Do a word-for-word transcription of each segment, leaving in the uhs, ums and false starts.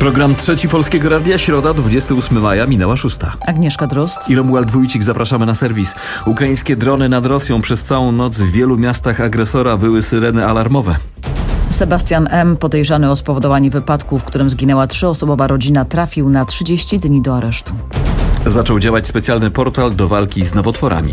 Program Trzeci Polskiego Radia, środa, dwudziestego ósmego maja, minęła szósta. Agnieszka Drozd i Romuald Wójcik, zapraszamy na serwis. Ukraińskie drony nad Rosją. Przez całą noc w wielu miastach agresora wyły syreny alarmowe. Sebastian M., podejrzany o spowodowanie wypadku, w którym zginęła trzyosobowa rodzina, trafił na trzydzieści dni do aresztu. Zaczął działać specjalny portal do walki z nowotworami.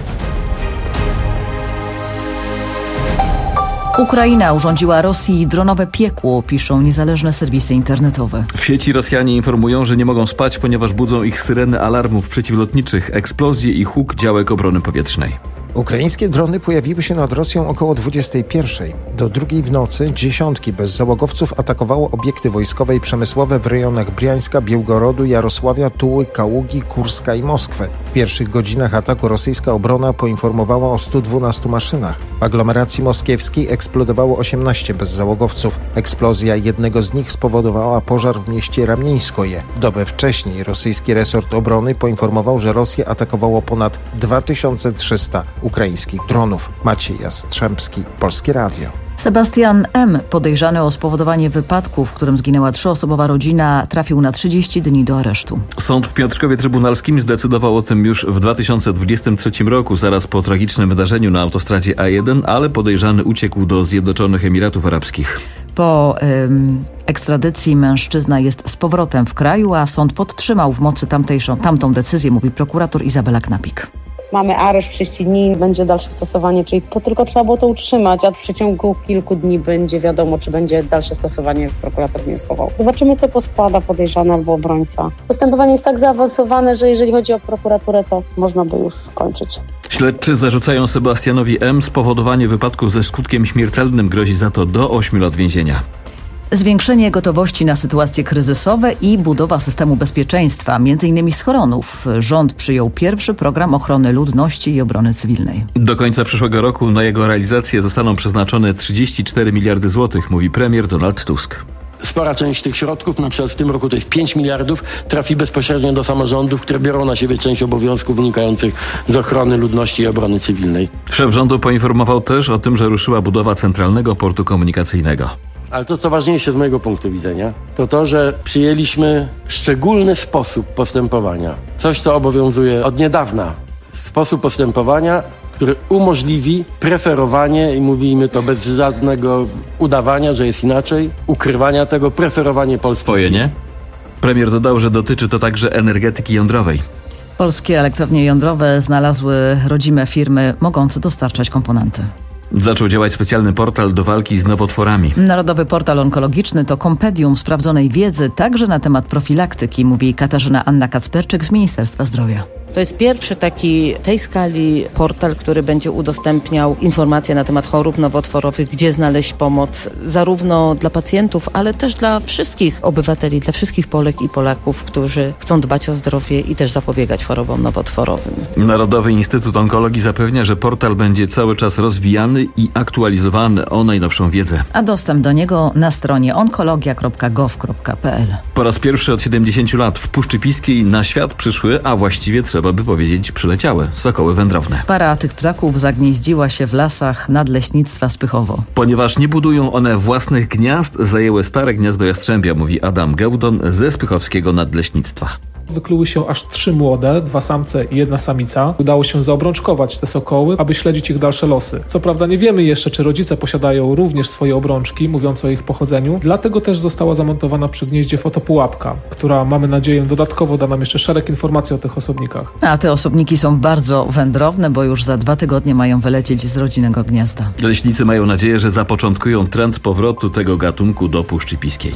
Ukraina urządziła Rosji dronowe piekło, piszą niezależne serwisy internetowe. W sieci Rosjanie informują, że nie mogą spać, ponieważ budzą ich syreny alarmów przeciwlotniczych, eksplozje i huk działek obrony powietrznej. Ukraińskie drony pojawiły się nad Rosją około dwudziestej pierwszej. Do drugiej w nocy dziesiątki bezzałogowców atakowało obiekty wojskowe i przemysłowe w rejonach Briańska, Białgorodu, Jarosławia, Tuły, Kaługi, Kurska i Moskwy. W pierwszych godzinach ataku rosyjska obrona poinformowała o stu dwunastu maszynach. W aglomeracji moskiewskiej eksplodowało osiemnaście bezzałogowców. Eksplozja jednego z nich spowodowała pożar w mieście Ramieńskoje. Dobę wcześniej rosyjski resort obrony poinformował, że Rosję atakowało ponad dwa tysiące trzysta ukraińskich dronów. Maciej Jastrzębski, Polskie Radio. Sebastian M., podejrzany o spowodowanie wypadku, w którym zginęła trzyosobowa rodzina, trafił na trzydzieści dni do aresztu. Sąd w Piotrkowie Trybunalskim zdecydował o tym już w dwa tysiące dwudziestym trzecim roku, zaraz po tragicznym wydarzeniu na autostradzie A jeden, ale podejrzany uciekł do Zjednoczonych Emiratów Arabskich. Po ym, ekstradycji mężczyzna jest z powrotem w kraju, a sąd podtrzymał w mocy tamtejszą, tamtą decyzję, mówi prokurator Izabela Knapik. Mamy areszt trzydzieści dni, będzie dalsze stosowanie, czyli to tylko trzeba było to utrzymać, a w przeciągu kilku dni będzie wiadomo, czy będzie dalsze stosowanie, prokurator wnioskował. Zobaczymy, co poskłada podejrzany albo obrońca. Postępowanie jest tak zaawansowane, że jeżeli chodzi o prokuraturę, to można by już kończyć. Śledczy zarzucają Sebastianowi M. spowodowanie wypadku ze skutkiem śmiertelnym. Grozi za to do ośmiu lat więzienia. Zwiększenie gotowości na sytuacje kryzysowe i budowa systemu bezpieczeństwa, między innymi schronów. Rząd przyjął pierwszy program ochrony ludności i obrony cywilnej. Do końca przyszłego roku na jego realizację zostaną przeznaczone trzydzieści cztery miliardy złotych, mówi premier Donald Tusk. Spora część tych środków, na przykład w tym roku to jest pięć miliardów, trafi bezpośrednio do samorządów, które biorą na siebie część obowiązków wynikających z ochrony ludności i obrony cywilnej. Szef rządu poinformował też o tym, że ruszyła budowa centralnego portu komunikacyjnego. Ale to, co ważniejsze z mojego punktu widzenia, to to, że przyjęliśmy szczególny sposób postępowania. Coś, co obowiązuje od niedawna. Sposób postępowania, który umożliwi preferowanie, i mówimy to bez żadnego udawania, że jest inaczej, ukrywania tego, preferowanie Polski. Spojenie? Premier dodał, że dotyczy to także energetyki jądrowej. Polskie elektrownie jądrowe znalazły rodzime firmy mogące dostarczać komponenty. Zaczął działać specjalny portal do walki z nowotworami. Narodowy Portal Onkologiczny to kompendium sprawdzonej wiedzy także na temat profilaktyki, mówi Katarzyna Anna Kacperczyk z Ministerstwa Zdrowia. To jest pierwszy taki tej skali portal, który będzie udostępniał informacje na temat chorób nowotworowych, gdzie znaleźć pomoc zarówno dla pacjentów, ale też dla wszystkich obywateli, dla wszystkich Polek i Polaków, którzy chcą dbać o zdrowie i też zapobiegać chorobom nowotworowym. Narodowy Instytut Onkologii zapewnia, że portal będzie cały czas rozwijany i aktualizowany o najnowszą wiedzę. A dostęp do niego na stronie onkologia kropka gov kropka pe el. Po raz pierwszy od siedemdziesięciu lat w Puszczy Piskiej na świat przyszły, a właściwie trzeba by powiedzieć przyleciały, sokoły wędrowne. Para tych ptaków zagnieździła się w lasach nadleśnictwa Spychowo. Ponieważ nie budują one własnych gniazd, zajęły stare gniazdo jastrzębia, mówi Adam Gełdon ze Spychowskiego Nadleśnictwa. Wykluły się aż trzy młode, dwa samce i jedna samica. Udało się zaobrączkować te sokoły, aby śledzić ich dalsze losy. Co prawda nie wiemy jeszcze, czy rodzice posiadają również swoje obrączki, mówiące o ich pochodzeniu. Dlatego też została zamontowana przy gnieździe fotopułapka, która, mamy nadzieję, dodatkowo da nam jeszcze szereg informacji o tych osobnikach. A te osobniki są bardzo wędrowne, bo już za dwa tygodnie mają wylecieć z rodzinnego gniazda. Leśnicy mają nadzieję, że zapoczątkują trend powrotu tego gatunku do Puszczy Piskiej.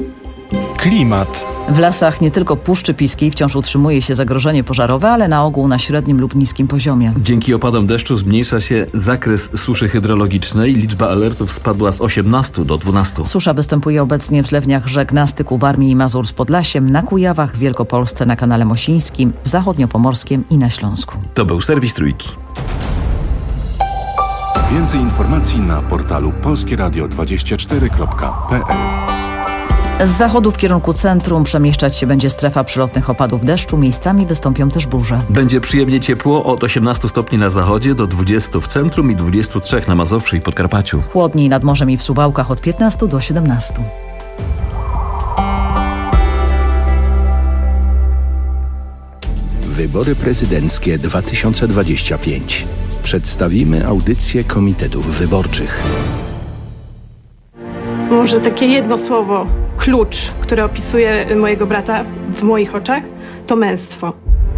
Klimat. W lasach nie tylko Puszczy Piskiej wciąż utrzymuje się zagrożenie pożarowe, ale na ogół na średnim lub niskim poziomie. Dzięki opadom deszczu zmniejsza się zakres suszy hydrologicznej. Liczba alertów spadła z osiemnastu do dwunastu. Susza występuje obecnie w zlewniach rzek Nastyku, Warmii i Mazur z Podlasiem, na Kujawach, w Wielkopolsce, na Kanale Mosińskim, w Zachodniopomorskiem i na Śląsku. To był serwis Trójki. Więcej informacji na portalu polskie radio dwadzieścia cztery kropka pe el. Z zachodu w kierunku centrum przemieszczać się będzie strefa przelotnych opadów deszczu. Miejscami wystąpią też burze. Będzie przyjemnie ciepło, od osiemnastu stopni na zachodzie do dwudziestu w centrum i dwudziestu trzech na Mazowszu i Podkarpaciu. Chłodniej nad morzem i w Suwałkach od piętnastu do siedemnastu. Wybory prezydenckie dwa tysiące dwudziesty piąty. Przedstawimy audycję komitetów wyborczych. Może takie jedno słowo, klucz, które opisuje mojego brata w moich oczach, to męstwo.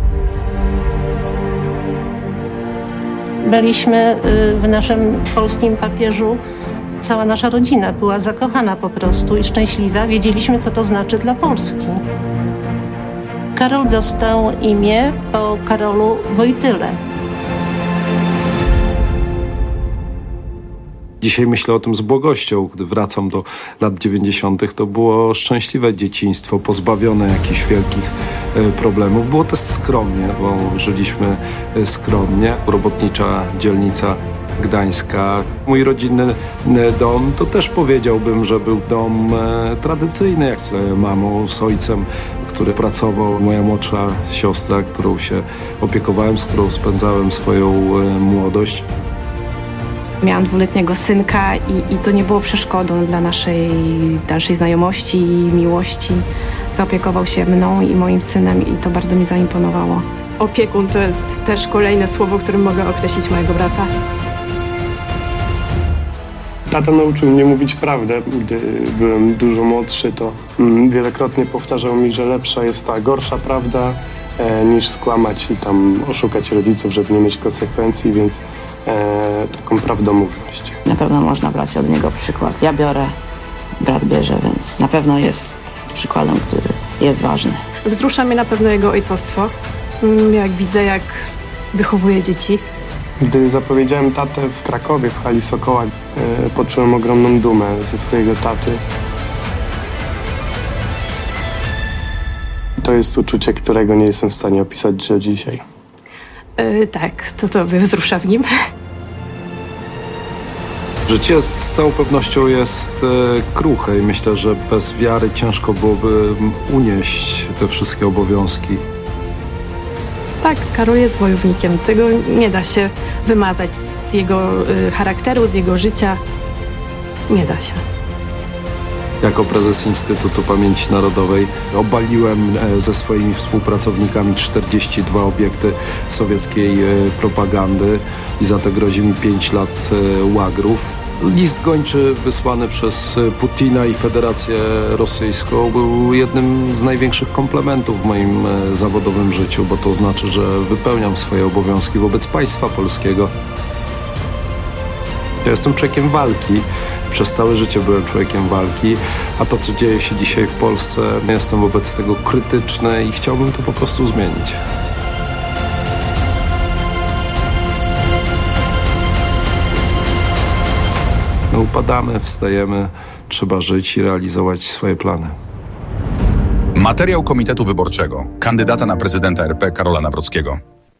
Byliśmy w naszym polskim papieżu, cała nasza rodzina była zakochana po prostu i szczęśliwa. Wiedzieliśmy, co to znaczy dla Polski. Karol dostał imię po Karolu Wojtyle. Dzisiaj myślę o tym z błogością. Gdy wracam do lat dziewięćdziesiątych, to było szczęśliwe dzieciństwo, pozbawione jakichś wielkich problemów. Było też skromnie, bo żyliśmy skromnie. Robotnicza dzielnica Gdańska. Mój rodzinny dom to też powiedziałbym, że był dom tradycyjny, jak z mamą, z ojcem, który pracował, moja młodsza siostra, którą się opiekowałem, z którą spędzałem swoją młodość. Miałam dwuletniego synka i, i to nie było przeszkodą dla naszej dalszej znajomości i miłości. Zaopiekował się mną i moim synem i to bardzo mi zaimponowało. Opiekun to jest też kolejne słowo, którym mogę określić mojego brata. Tata nauczył mnie mówić prawdę. Gdy byłem dużo młodszy, to mm, wielokrotnie powtarzał mi, że lepsza jest ta gorsza prawda e, niż skłamać i tam oszukać rodziców, żeby nie mieć konsekwencji, więc e, taką prawdomówność. Na pewno można brać od niego przykład. Ja biorę, brat bierze, więc na pewno jest przykładem, który jest ważny. Wzrusza mnie na pewno jego ojcostwo. Jak widzę, jak wychowuje dzieci. Gdy zapowiedziałem tatę w Krakowie, w hali Sokoła, e, poczułem ogromną dumę ze swojego taty. To jest uczucie, którego nie jestem w stanie opisać do dzisiaj. Yy, tak, to to wzrusza w nim. Życie z całą pewnością jest e, kruche i myślę, że bez wiary ciężko byłoby unieść te wszystkie obowiązki. Tak, Karol jest wojownikiem. Tego nie da się wymazać z jego y, charakteru, z jego życia. Nie da się. Jako prezes Instytutu Pamięci Narodowej obaliłem e, ze swoimi współpracownikami czterdzieści dwa obiekty sowieckiej e, propagandy i za to grozi mi pięć lat e, łagrów. List gończy wysłany przez Putina i Federację Rosyjską był jednym z największych komplementów w moim zawodowym życiu, bo to znaczy, że wypełniam swoje obowiązki wobec państwa polskiego. Ja jestem człowiekiem walki. Przez całe życie byłem człowiekiem walki, a to, co dzieje się dzisiaj w Polsce, jestem wobec tego krytyczny i chciałbym to po prostu zmienić. My upadamy, wstajemy, trzeba żyć i realizować swoje plany. Materiał Komitetu Wyborczego kandydata na prezydenta R P Karola Nawrockiego.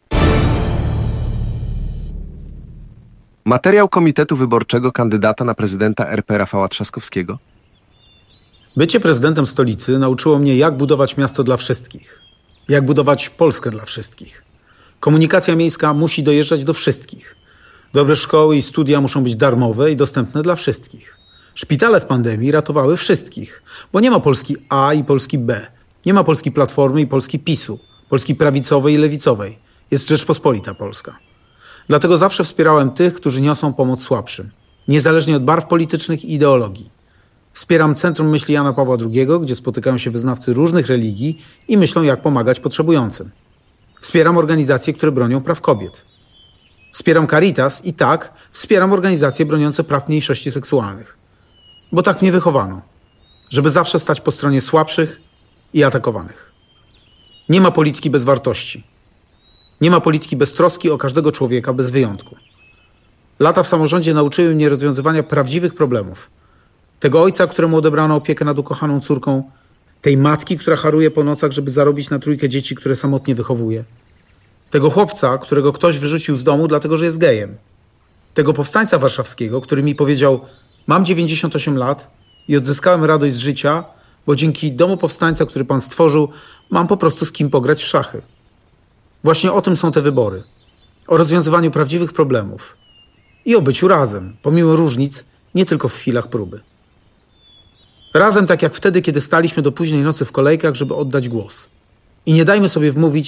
Materiał Komitetu Wyborczego kandydata na prezydenta R P Rafała Trzaskowskiego. Bycie prezydentem stolicy nauczyło mnie, jak budować miasto dla wszystkich. Jak budować Polskę dla wszystkich. Komunikacja miejska musi dojeżdżać do wszystkich. Dobre szkoły i studia muszą być darmowe i dostępne dla wszystkich. Szpitale w pandemii ratowały wszystkich, bo nie ma Polski A i Polski B. Nie ma Polski Platformy i Polski PiSu, Polski prawicowej i lewicowej. Jest Rzeczpospolita Polska. Dlatego zawsze wspierałem tych, którzy niosą pomoc słabszym, niezależnie od barw politycznych i ideologii. Wspieram Centrum Myśli Jana Pawła drugiego, gdzie spotykają się wyznawcy różnych religii i myślą, jak pomagać potrzebującym. Wspieram organizacje, które bronią praw kobiet. Wspieram Caritas i tak, wspieram organizacje broniące praw mniejszości seksualnych. Bo tak mnie wychowano, żeby zawsze stać po stronie słabszych i atakowanych. Nie ma polityki bez wartości. Nie ma polityki bez troski o każdego człowieka, bez wyjątku. Lata w samorządzie nauczyły mnie rozwiązywania prawdziwych problemów. Tego ojca, któremu odebrano opiekę nad ukochaną córką, tej matki, która haruje po nocach, żeby zarobić na trójkę dzieci, które samotnie wychowuje. Tego chłopca, którego ktoś wyrzucił z domu, dlatego że jest gejem. Tego powstańca warszawskiego, który mi powiedział: mam dziewięćdziesiąt osiem lat i odzyskałem radość z życia, bo dzięki domu powstańca, który pan stworzył, mam po prostu z kim pograć w szachy. Właśnie o tym są te wybory. O rozwiązywaniu prawdziwych problemów. I o byciu razem, pomimo różnic, nie tylko w chwilach próby. Razem tak jak wtedy, kiedy staliśmy do późnej nocy w kolejkach, żeby oddać głos. I nie dajmy sobie wmówić,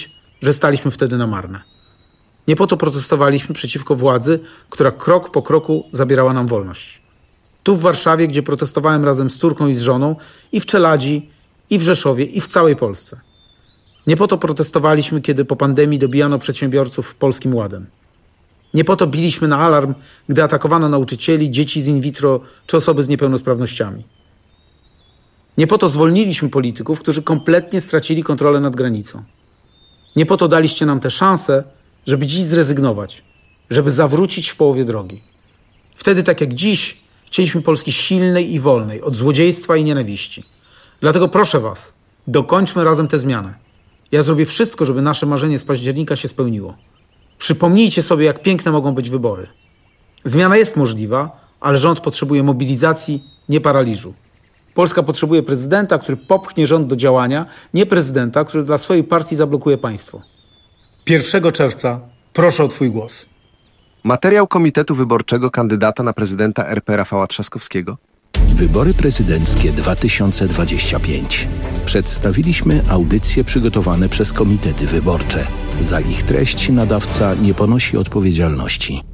że staliśmy wtedy na marne. Nie po to protestowaliśmy przeciwko władzy, która krok po kroku zabierała nam wolność. Tu w Warszawie, gdzie protestowałem razem z córką i z żoną, i w Czeladzi, i w Rzeszowie, i w całej Polsce. Nie po to protestowaliśmy, kiedy po pandemii dobijano przedsiębiorców Polskim Ładem. Nie po to biliśmy na alarm, gdy atakowano nauczycieli, dzieci z in vitro czy osoby z niepełnosprawnościami. Nie po to zwolniliśmy polityków, którzy kompletnie stracili kontrolę nad granicą. Nie po to daliście nam tę szansę, żeby dziś zrezygnować, żeby zawrócić w połowie drogi. Wtedy, tak jak dziś, chcieliśmy Polski silnej i wolnej, od złodziejstwa i nienawiści. Dlatego proszę was, dokończmy razem tę zmianę. Ja zrobię wszystko, żeby nasze marzenie z października się spełniło. Przypomnijcie sobie, jak piękne mogą być wybory. Zmiana jest możliwa, ale rząd potrzebuje mobilizacji, nie paraliżu. Polska potrzebuje prezydenta, który popchnie rząd do działania, nie prezydenta, który dla swojej partii zablokuje państwo. pierwszego czerwca proszę o twój głos. Materiał Komitetu Wyborczego kandydata na prezydenta R P Rafała Trzaskowskiego. Wybory prezydenckie dwa tysiące dwadzieścia pięć. Przedstawiliśmy audycje przygotowane przez komitety wyborcze. Za ich treść nadawca nie ponosi odpowiedzialności.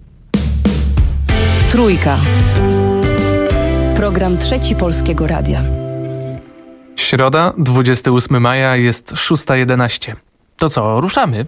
Trójka. Program Trzeci Polskiego Radia. Środa, dwudziestego ósmego maja, jest szósta jedenaście. To co, ruszamy?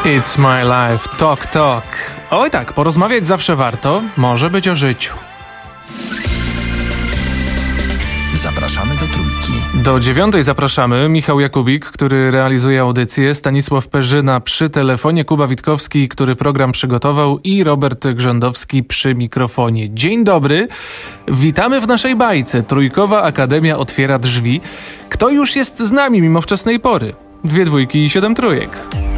It's my life, talk, talk. Oj tak, porozmawiać zawsze warto, może być o życiu. Zapraszamy do Trójki. Do dziewiątej zapraszamy. Michał Jakubik, który realizuje audycję, Stanisław Perzyna przy telefonie, Kuba Witkowski, który program przygotował i Robert Grzędowski przy mikrofonie. Dzień dobry, witamy w naszej bajce. Trójkowa Akademia otwiera drzwi. Kto już jest z nami mimo wczesnej pory? Dwie dwójki i siedem trójek.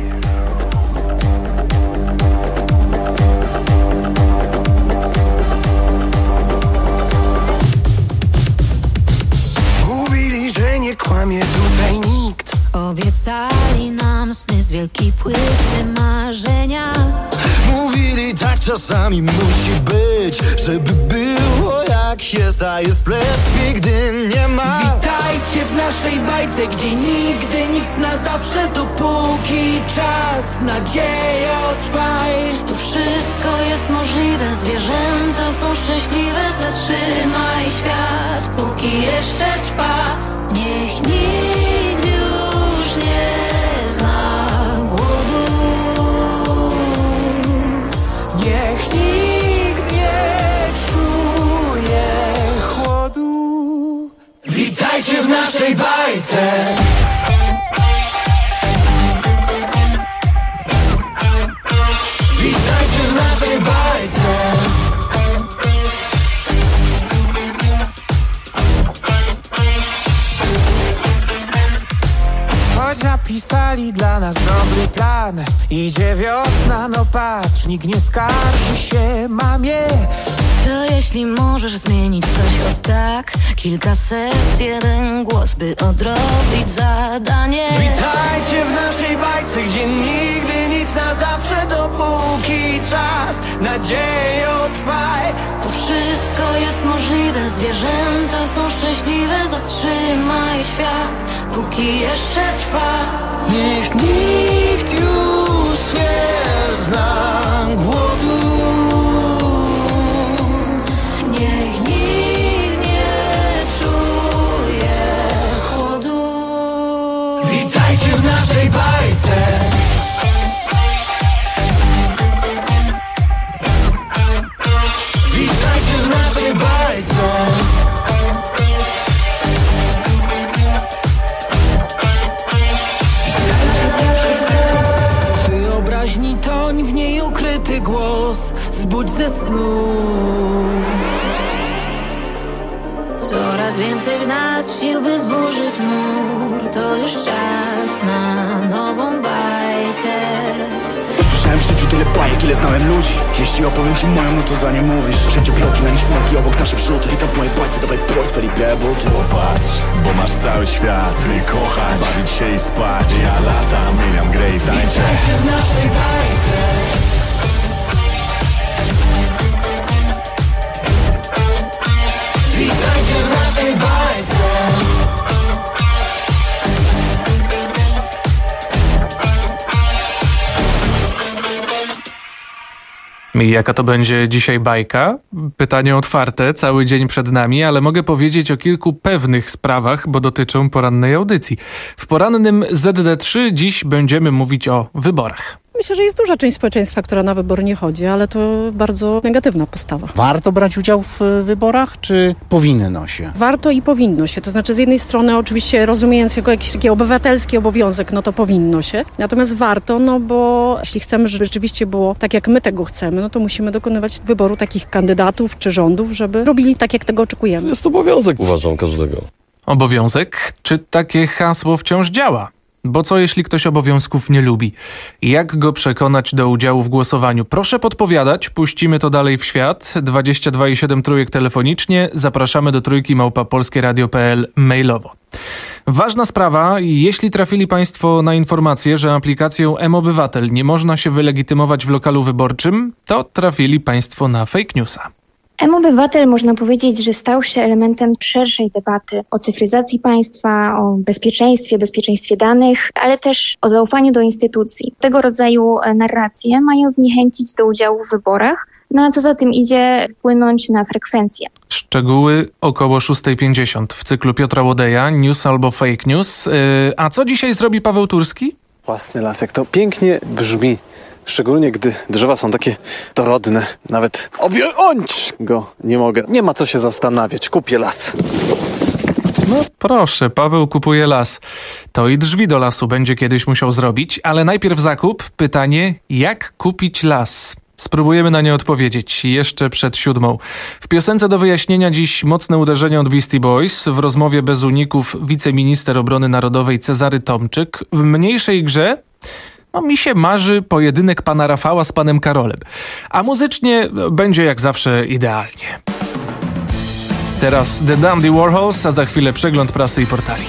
Kłamie tutaj nikt. Obiecali nam sny z wielkiej płyty marzenia. Mówili tak czasami musi być, żeby było jak jest, a jest lepiej, gdy nie ma. Witajcie w naszej bajce, gdzie nigdy nic na zawsze, dopóki czas, nadzieja trwaj. Tu wszystko jest możliwe, zwierzęta są szczęśliwe. Zatrzymaj świat, póki jeszcze trwa. Niech nikt już nie zna głodu. Niech nikt nie czuje chłodu. Witajcie w naszej bajce. Witajcie w naszej bajce. Napisali dla nas dobry plan. Idzie wiosna, no patrz, nikt nie skarży się mamie. To jeśli możesz zmienić coś od tak, kilka serc, jeden głos, by odrobić zadanie. Witajcie w naszej bajce, gdzie nigdy nic na zawsze, dopóki czas, nadzieją trwaj. Tu wszystko jest możliwe, zwierzęta są szczęśliwe. Zatrzymaj świat, póki jeszcze trwa. Niech nikt już nie zna głodu. Niech nikt nie czuje chłodu. Witajcie w naszej bajce. Witajcie w naszej bajce. Toń w niej ukryty głos, zbudź ze snu. Coraz więcej w nas sił, by zburzyć mur. To już czas na nową bajkę. Słyszałem w życiu tyle bajek, ile znałem ludzi. Jeśli opowiem ci moją, no to za nie mówisz. Wszędzie bloki, na nich smaki, obok nasze wrzuty. Witam w mojej bajce, dawaj portfel i białe buty. Popatrz, bo masz cały świat, ty kochać, bawić się i spać. Ja latam, Miriam Grey tańczę. Witajcie w naszej bajce. Witajcie w naszej bajce. I jaka to będzie dzisiaj bajka? Pytanie otwarte, cały dzień przed nami, ale mogę powiedzieć o kilku pewnych sprawach, bo dotyczą porannej audycji. W porannym Z D trzy dziś będziemy mówić o wyborach. Myślę, że jest duża część społeczeństwa, która na wybory nie chodzi, ale to bardzo negatywna postawa. Warto brać udział w wyborach, czy powinno się? Warto i powinno się. To znaczy z jednej strony oczywiście rozumiejąc jako jakiś taki obywatelski obowiązek, no to powinno się. Natomiast warto, no bo jeśli chcemy, żeby rzeczywiście było tak, jak my tego chcemy, no to musimy dokonywać wyboru takich kandydatów czy rządów, żeby robili tak, jak tego oczekujemy. Jest obowiązek, uważam, każdego. Obowiązek? Czy takie hasło wciąż działa? Bo co jeśli ktoś obowiązków nie lubi? Jak go przekonać do udziału w głosowaniu? Proszę podpowiadać, puścimy to dalej w świat. dwadzieścia dwa i siedem trójek telefonicznie, zapraszamy do trójki małpa polskie radio kropka p l mailowo. Ważna sprawa, jeśli trafili Państwo na informację, że aplikacją M-Obywatel nie można się wylegitymować w lokalu wyborczym, to trafili Państwo na fake newsa. M-Obywatel można powiedzieć, że stał się elementem szerszej debaty o cyfryzacji państwa, o bezpieczeństwie, bezpieczeństwie danych, ale też o zaufaniu do instytucji. Tego rodzaju narracje mają zniechęcić do udziału w wyborach, no a co za tym idzie, wpłynąć na frekwencję. Szczegóły około szósta pięćdziesiąt w cyklu Piotra Łodeja, News albo Fake News. Yy, a co dzisiaj zrobi Paweł Turski? Własny las, jak to pięknie brzmi. Szczególnie gdy drzewa są takie dorodne. Nawet objąć go nie mogę. Nie ma co się zastanawiać. Kupię las. No proszę, Paweł kupuje las. To i drzwi do lasu będzie kiedyś musiał zrobić, ale najpierw zakup. Pytanie, jak kupić las? Spróbujemy na nie odpowiedzieć jeszcze przed siódmą. W piosence do wyjaśnienia dziś mocne uderzenie od Beastie Boys. W rozmowie bez uników wiceminister obrony narodowej Cezary Tomczyk. W mniejszej grze no, mi się marzy pojedynek pana Rafała z panem Karolem. A muzycznie będzie jak zawsze idealnie. Teraz The Dandy Warhols, a za chwilę przegląd prasy i portali.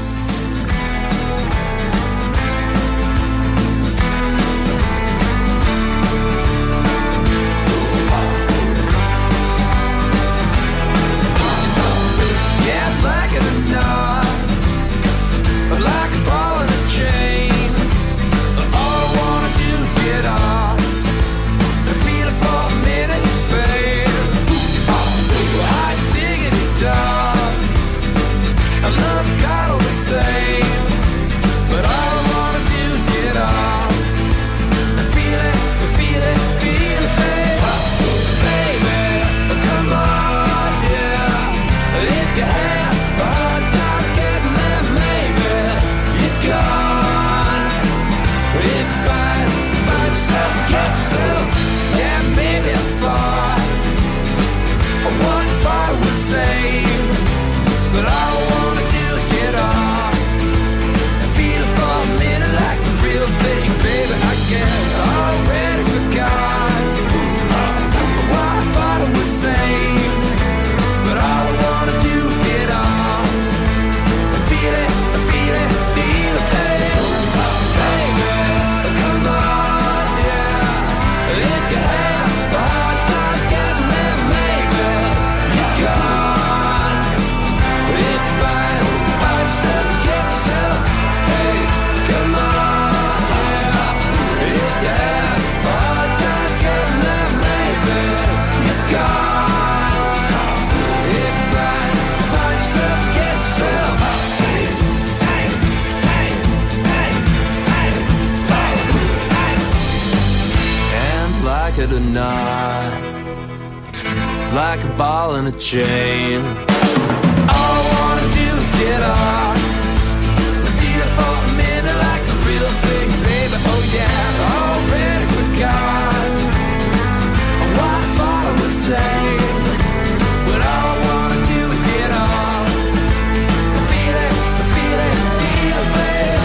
Like a ball and a chain. All I wanna do is get off and feel it for a minute like a real thing, baby. Oh yeah, it's already forgot what I thought I was saying, but all I wanna do is get off and feel it, feel it, feel it, baby.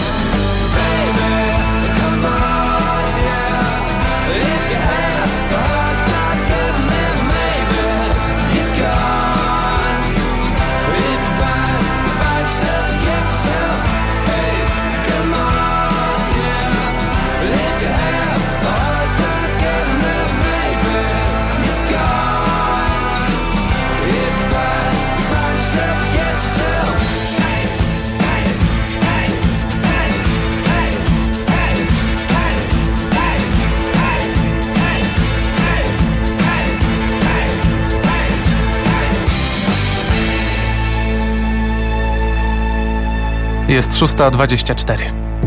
Baby, come on, yeah. If you have a hard time getting there, maybe you gone. If I find yourself, get yourself, hey, come on, yeah. If you have a hard time getting there, maybe you gone. If I find yourself, get yourself, hey, hey, hey, hey, hey, hey, hey, hey, Jest szósta dwadzieścia cztery.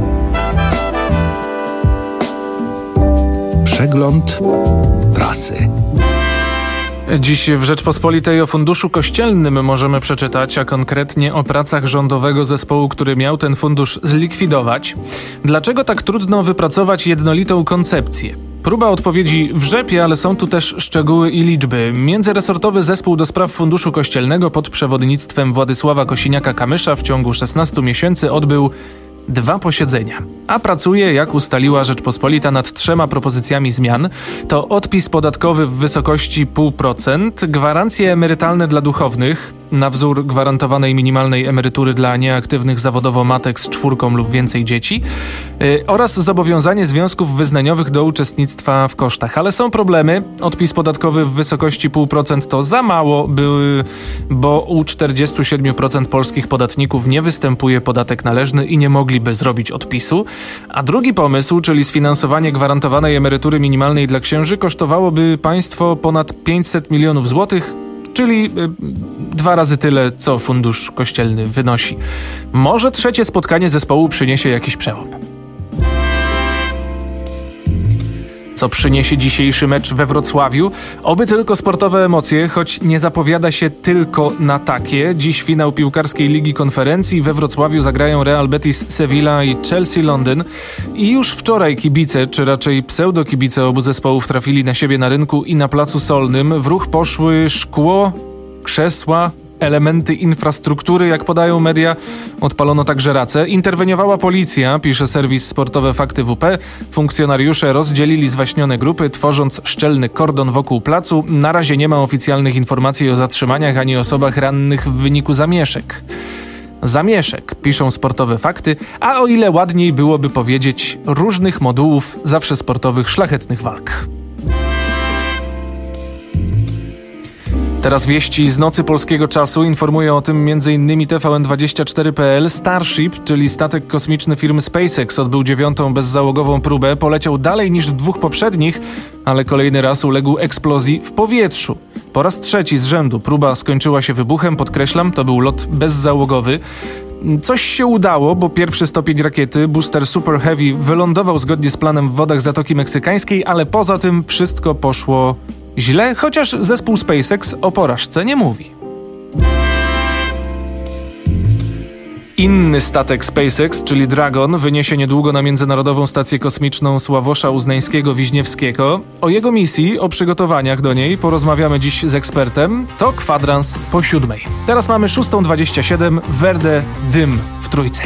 Przegląd prasy. Dziś w Rzeczpospolitej o Funduszu Kościelnym możemy przeczytać, a konkretnie o pracach rządowego zespołu, który miał ten fundusz zlikwidować. Dlaczego tak trudno wypracować jednolitą koncepcję? Próba odpowiedzi w rzepie, ale są tu też szczegóły i liczby. Międzyresortowy zespół do spraw Funduszu Kościelnego pod przewodnictwem Władysława Kosiniaka-Kamysza w ciągu szesnastu miesięcy odbył dwa posiedzenia. A pracuje, jak ustaliła Rzeczpospolita, nad trzema propozycjami zmian. To odpis podatkowy w wysokości zero przecinek pięć procent, gwarancje emerytalne dla duchownych, na wzór gwarantowanej minimalnej emerytury dla nieaktywnych zawodowo matek z czwórką lub więcej dzieci yy, oraz zobowiązanie związków wyznaniowych do uczestnictwa w kosztach. Ale są problemy. Odpis podatkowy w wysokości zero przecinek pięć procent to za mało, by, bo u czterdziestu siedmiu procent polskich podatników nie występuje podatek należny i nie mogliby zrobić odpisu. A drugi pomysł, czyli sfinansowanie gwarantowanej emerytury minimalnej dla księży, kosztowałoby państwo ponad pięćset milionów złotych, czyli y, dwa razy tyle, co fundusz kościelny wynosi. Może trzecie spotkanie zespołu przyniesie jakiś przełom. Co przyniesie dzisiejszy mecz we Wrocławiu? Oby tylko sportowe emocje, choć nie zapowiada się tylko na takie. Dziś finał piłkarskiej Ligi Konferencji. We Wrocławiu zagrają Real Betis Sevilla i Chelsea Londyn. I już wczoraj kibice, czy raczej pseudokibice obu zespołów trafili na siebie na rynku i na Placu Solnym. W ruch poszły szkło, krzesła, elementy infrastruktury, jak podają media. Odpalono także race. Interweniowała policja, pisze serwis Sportowe Fakty W P. Funkcjonariusze rozdzielili zwaśnione grupy, tworząc szczelny kordon wokół placu. Na razie nie ma oficjalnych informacji o zatrzymaniach ani osobach rannych w wyniku zamieszek. Zamieszek, piszą Sportowe Fakty, a o ile ładniej byłoby powiedzieć różnych modułów zawsze sportowych szlachetnych walk. Teraz wieści z nocy polskiego czasu. Informuje o tym m.in. T V N dwadzieścia cztery kropka p l. Starship, czyli statek kosmiczny firmy SpaceX, odbył dziewiątą bezzałogową próbę. Poleciał dalej niż w dwóch poprzednich, ale kolejny raz uległ eksplozji w powietrzu. Po raz trzeci z rzędu próba skończyła się wybuchem. Podkreślam, to był lot bezzałogowy. Coś się udało, bo pierwszy stopień rakiety, booster Super Heavy, wylądował zgodnie z planem w wodach Zatoki Meksykańskiej, ale poza tym wszystko poszło źle, chociaż zespół SpaceX o porażce nie mówi. Inny statek SpaceX, czyli Dragon, wyniesie niedługo na Międzynarodową Stację Kosmiczną Sławosza Uznańskiego-Wiśniewskiego. O jego misji, o przygotowaniach do niej porozmawiamy dziś z ekspertem. To kwadrans po siódmej. Teraz mamy szóstą dwadzieścia siedem, Verde Dym w Trójce.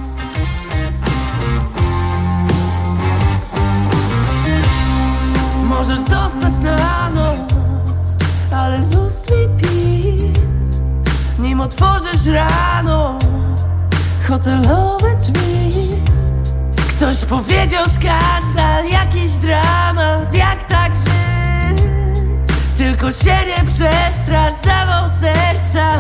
Możesz zostać na noc, ale z ust mi pij, nim otworzysz rano hotelowe drzwi. Ktoś powiedział skandal, jakiś dramat, jak tak żyć? Tylko się nie przestrasz, zawał serca.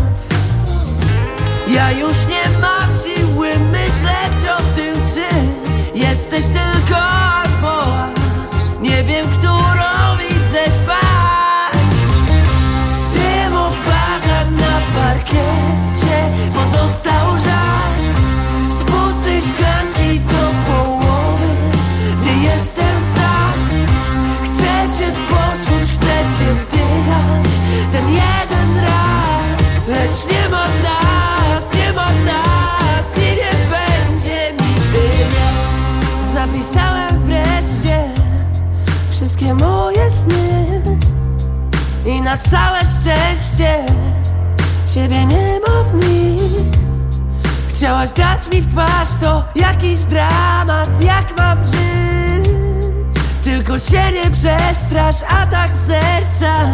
Ja już nie mam siły myśleć o tym, czy jesteś tylko albo aż. Nie wiem, którą widzę twarz. Dym opada na parkiecie, pozostał żar. Z pustej szklanki do połowy nie jestem sam. Chcę cię poczuć, chcę cię wdychać ten jeden raz. Lecz nie ma nas, nie ma nas i nie będzie nigdy nie. Zapisałem wreszcie wszystkie moje sny i na całe szczęście ciebie nie ma w nich. Chciałaś dać mi w twarz to jakiś dramat, jak mam żyć? Tylko się nie przestrasz, atak serca.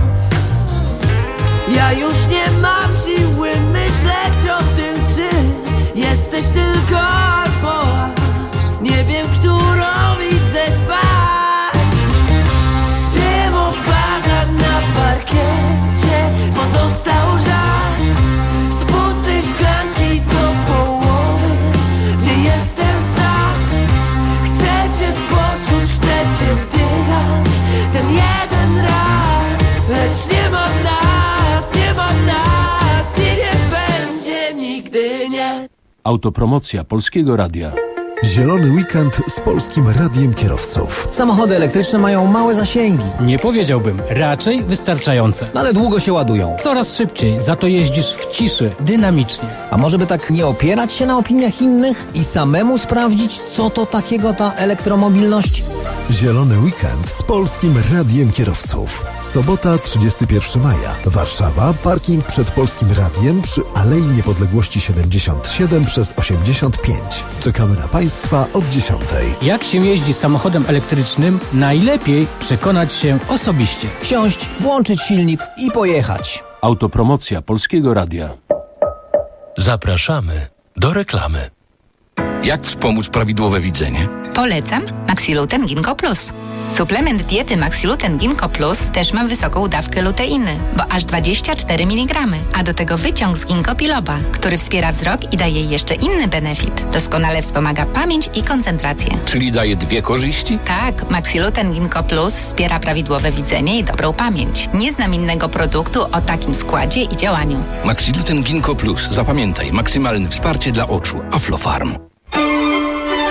Ja już nie mam siły myśleć o tym, czy jesteś tylko albo aż. Nie wiem, którą widzę twarz. Dym opada na parkiecie, pozostał żar. Z pustej szklanki do połowy nie jestem sam. Chcę cię poczuć, chcę cię wdychać ten jeden raz. Lecz nie ma nas, nie ma nas i nie będzie nigdy nie. Autopromocja Polskiego Radia. Zielony weekend z Polskim Radiem Kierowców. Samochody elektryczne mają małe zasięgi. Nie powiedziałbym, raczej wystarczające. Ale długo się ładują. Coraz szybciej, za to jeździsz w ciszy, dynamicznie. A może by tak nie opierać się na opiniach innych i samemu sprawdzić, co to takiego ta elektromobilność? Zielony weekend z Polskim Radiem Kierowców. Sobota, trzydziestego pierwszego maja. Warszawa, parking przed Polskim Radiem przy Alei Niepodległości siedemdziesiąt siedem przez osiemdziesiąt pięć. Czekamy na Państwa od dziesiątej. Jak się jeździ samochodem elektrycznym? Najlepiej przekonać się osobiście. Wsiąść, włączyć silnik i pojechać. Autopromocja Polskiego Radia. Zapraszamy do reklamy. Jak wspomóc prawidłowe widzenie? Polecam Maxiluten Ginkgo Plus. Suplement diety Maxiluten Ginkgo Plus też ma wysoką dawkę luteiny, bo aż dwadzieścia cztery miligramy, a do tego wyciąg z ginkgo biloba, który wspiera wzrok i daje jeszcze inny benefit. Doskonale wspomaga pamięć i koncentrację. Czyli daje dwie korzyści? Tak, Maxiluten Ginkgo Plus wspiera prawidłowe widzenie i dobrą pamięć. Nie znam innego produktu o takim składzie i działaniu. Maxiluten Ginkgo Plus. Zapamiętaj, maksymalne wsparcie dla oczu. Aflofarm. Polskie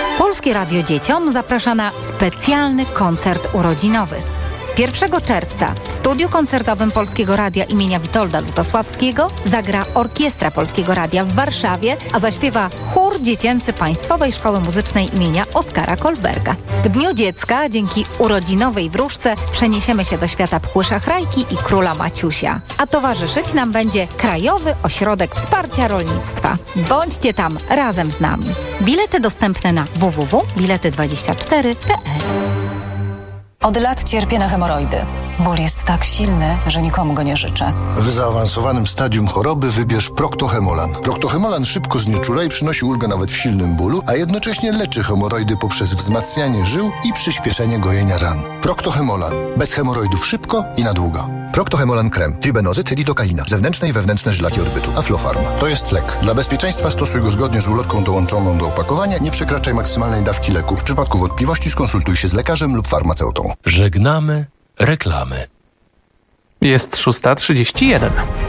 Polskie Radio Dzieciom zaprasza na specjalny koncert urodzinowy. pierwszego czerwca w studiu koncertowym Polskiego Radia imienia Witolda Lutosławskiego zagra Orkiestra Polskiego Radia w Warszawie, a zaśpiewa chór dziecięcy Państwowej Szkoły Muzycznej imienia Oskara Kolberga. W Dniu Dziecka dzięki urodzinowej wróżce przeniesiemy się do świata Pchły Szachrajki i Króla Maciusia. A towarzyszyć nam będzie Krajowy Ośrodek Wsparcia Rolnictwa. Bądźcie tam razem z nami. Bilety dostępne na w w w kropka bilety dwadzieścia cztery kropka p l. Od lat cierpię na hemoroidy. Ból jest tak silny, że nikomu go nie życzę. W zaawansowanym stadium choroby wybierz Proctohemolan. Proctohemolan szybko znieczula i przynosi ulgę nawet w silnym bólu, a jednocześnie leczy hemoroidy poprzez wzmacnianie żył i przyspieszenie gojenia ran. Proctohemolan. Bez hemoroidów szybko i na długo. Proctohemolan krem, tribenozyt, lidokaina, zewnętrzne i wewnętrzne żylaki odbytu, Aflofarm. To jest lek. Dla bezpieczeństwa stosuj go zgodnie z ulotką dołączoną do opakowania. Nie przekraczaj maksymalnej dawki leku. W przypadku wątpliwości skonsultuj się z lekarzem lub farmaceutą. Żegnamy reklamy. Jest szósta trzydzieści jeden.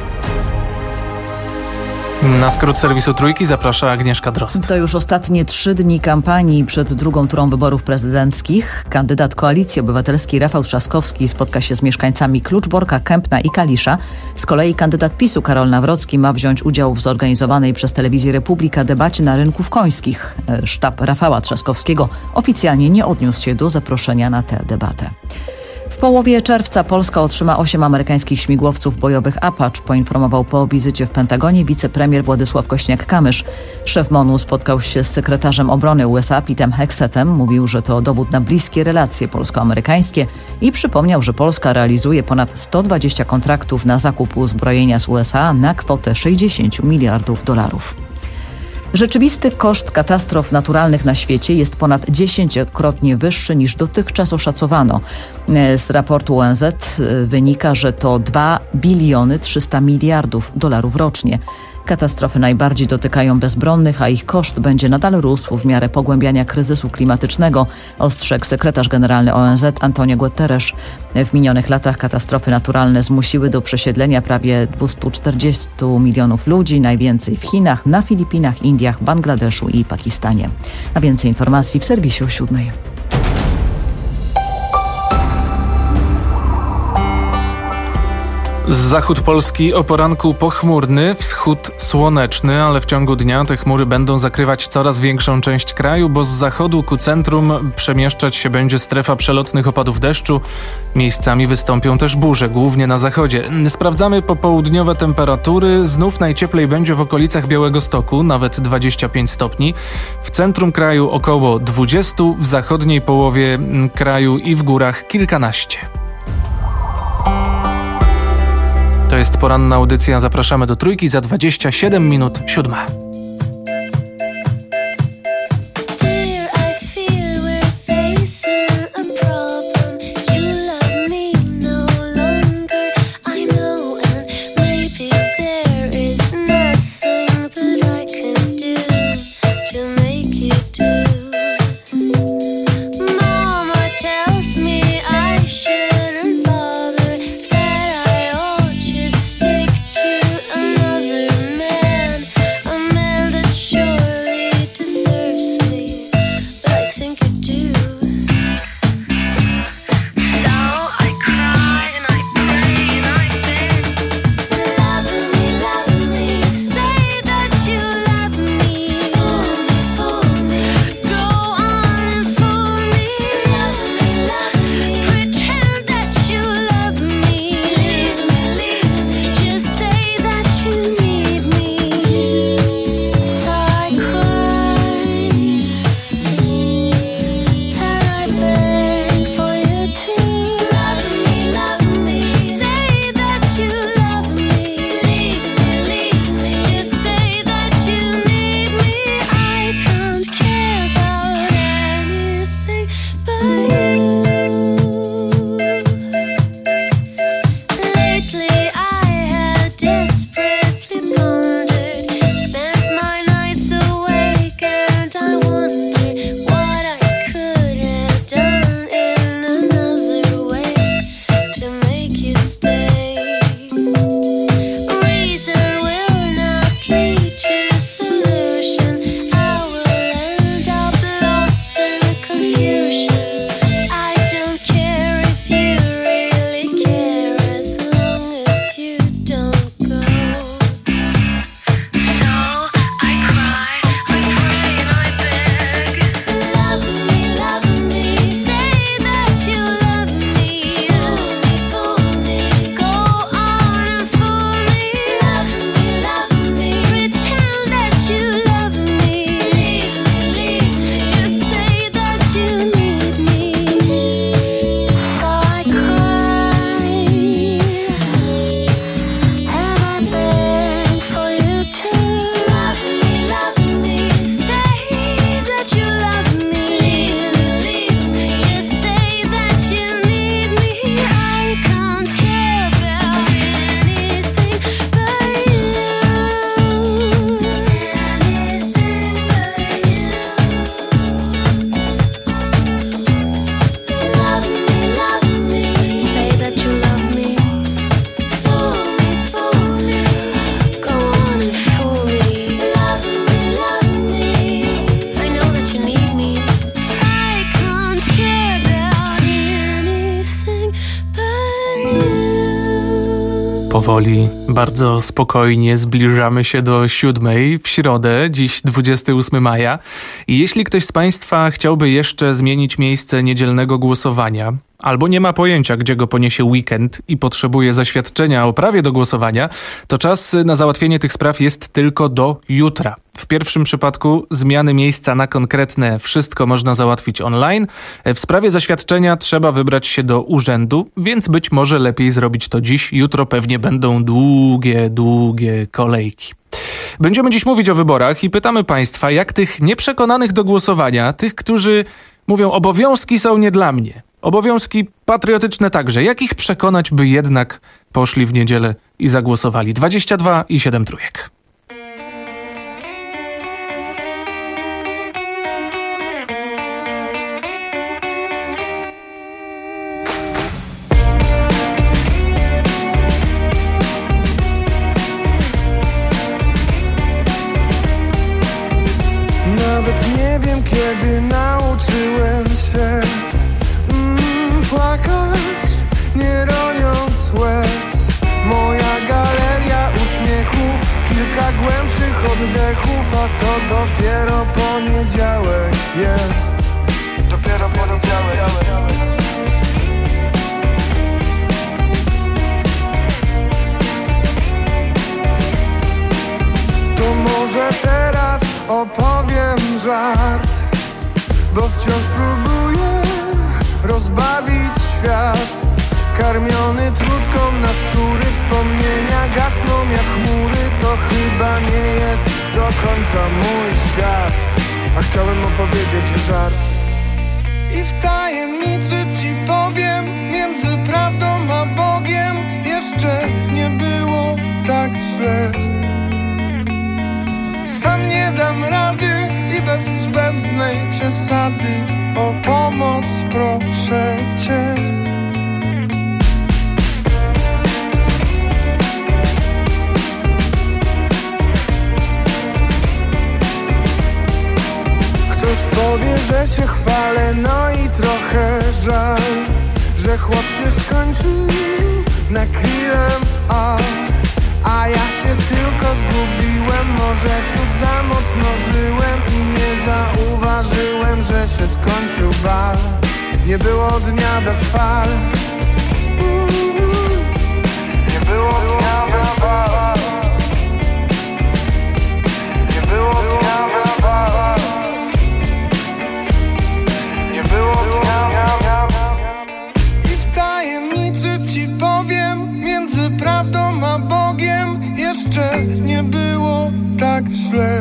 Na skrót serwisu Trójki zaprasza Agnieszka Drozd. To już ostatnie trzy dni kampanii przed drugą turą wyborów prezydenckich. Kandydat Koalicji Obywatelskiej Rafał Trzaskowski spotka się z mieszkańcami Kluczborka, Kępna i Kalisza. Z kolei kandydat PiSu Karol Nawrocki ma wziąć udział w zorganizowanej przez Telewizję Republika debacie na rynku w Końskich. Sztab Rafała Trzaskowskiego oficjalnie nie odniósł się do zaproszenia na tę debatę. W połowie czerwca Polska otrzyma osiem amerykańskich śmigłowców bojowych Apache, poinformował po wizycie w Pentagonie wicepremier Władysław Kośniak-Kamysz. Szef MONU spotkał się z sekretarzem obrony U S A Petem Hexetem. Mówił, że to dowód na bliskie relacje polsko-amerykańskie i przypomniał, że Polska realizuje ponad sto dwadzieścia kontraktów na zakup uzbrojenia z U S A na kwotę sześćdziesiąt miliardów dolarów. Rzeczywisty koszt katastrof naturalnych na świecie jest ponad dziesięciokrotnie wyższy niż dotychczas oszacowano. Z raportu O N Z wynika, że to dwa biliony trzysta miliardów dolarów rocznie. Katastrofy najbardziej dotykają bezbronnych, a ich koszt będzie nadal rósł w miarę pogłębiania kryzysu klimatycznego, ostrzegł sekretarz generalny O N Z Antonio Guterres. W minionych latach katastrofy naturalne zmusiły do przesiedlenia prawie dwieście czterdzieści milionów ludzi, najwięcej w Chinach, na Filipinach, Indiach, Bangladeszu i Pakistanie. A więcej informacji w serwisie o siódmej. Zachód Polski o poranku pochmurny, wschód słoneczny, ale w ciągu dnia te chmury będą zakrywać coraz większą część kraju, bo z zachodu ku centrum przemieszczać się będzie strefa przelotnych opadów deszczu. Miejscami wystąpią też burze, głównie na zachodzie. Sprawdzamy popołudniowe temperatury. Znów najcieplej będzie w okolicach Białegostoku, nawet dwadzieścia pięć stopni. W centrum kraju około dwadzieścia, w zachodniej połowie kraju i w górach kilkanaście. To jest poranna audycja. Zapraszamy do Trójki za dwadzieścia siedem minut siódma. A man Powoli, bardzo spokojnie zbliżamy się do siódmej w środę, dziś dwudziestego ósmego maja. I jeśli ktoś z Państwa chciałby jeszcze zmienić miejsce niedzielnego głosowania, albo nie ma pojęcia, gdzie go poniesie weekend i potrzebuje zaświadczenia o prawie do głosowania, to czas na załatwienie tych spraw jest tylko do jutra. W pierwszym przypadku zmiany miejsca na konkretne wszystko można załatwić online. W sprawie zaświadczenia trzeba wybrać się do urzędu, więc być może lepiej zrobić to dziś. Jutro pewnie będą długie, długie kolejki. Będziemy dziś mówić o wyborach i pytamy Państwa, jak tych nieprzekonanych do głosowania, tych, którzy mówią, obowiązki są nie dla mnie, obowiązki patriotyczne także, jak ich przekonać, by jednak poszli w niedzielę i zagłosowali? dwadzieścia dwa i siedem trójek. Nawet nie wiem, kiedy nauczyłem się mm, płakać, nie roniąc łez. Moja galeria uśmiechów, kilka głębszych oddechów, a to dopiero poniedziałek jest. Dopiero poniedziałek. To może teraz opowiem żart, bo wciąż próbuję rozbawić świat. Karmiony trutką na szczury, wspomnienia gasną jak chmury. To chyba nie jest do końca mój świat, a chciałem opowiedzieć żart. I w tajemnicy ci powiem, między prawdą a Bogiem jeszcze nie było tak źle. Sam nie dam rady i bez zbędnej przesady o pomoc proszę cię. Ktoś powie, że się chwalę, no i trochę żal, że chłop się skończył na krillem, a A ja się tylko zgubiłem, może ciut za mocno żyłem i nie zauważyłem, że się skończył bal. Nie było dnia bez fal. Nie było dnia bez fal. Nie było dnia bez fal. Nie było dnia bez fal. I w tajemnicy ci powiem, między prawdą a Bogiem jeszcze nie było tak źle.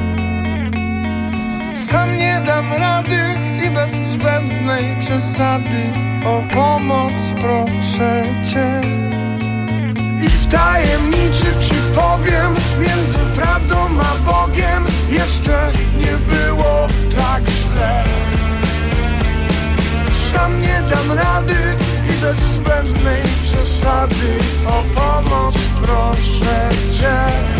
Sam nie dam rady i bez zbędnej przesady o pomoc proszę cię. I w tajemnicy ci powiem, między prawdą a Bogiem jeszcze nie było tak źle. Sam nie dam rady i bez zbędnej przesady o pomoc proszę cię.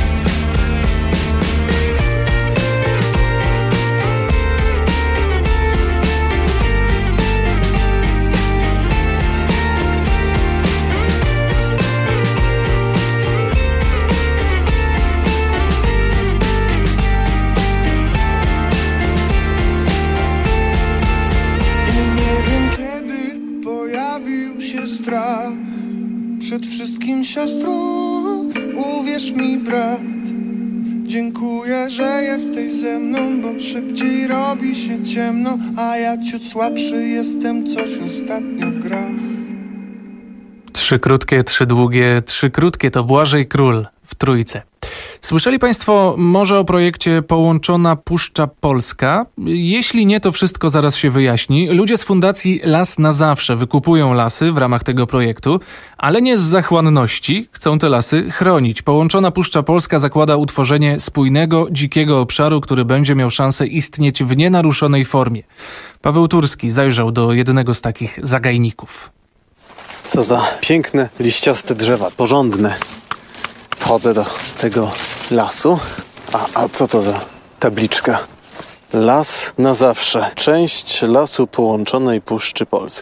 Przed wszystkim siostro, uwierz mi brat, dziękuję, że jesteś ze mną, bo szybciej robi się ciemno, a ja ciut słabszy jestem coś ostatnio w grach. Trzy krótkie, trzy długie, trzy krótkie to Błażej Król w Trójce. Słyszeli Państwo może o projekcie Połączona Puszcza Polska? Jeśli nie, to wszystko zaraz się wyjaśni. Ludzie z Fundacji Las na Zawsze wykupują lasy w ramach tego projektu, ale nie z zachłanności. Chcą te lasy chronić. Połączona Puszcza Polska zakłada utworzenie spójnego, dzikiego obszaru, który będzie miał szansę istnieć w nienaruszonej formie. Paweł Turski zajrzał do jednego z takich zagajników. Co za piękne, liściaste drzewa, porządne. Wchodzę do tego lasu. A, a co to za tabliczka? Las na zawsze. Część Lasu Połączonej Puszczy Polskiej.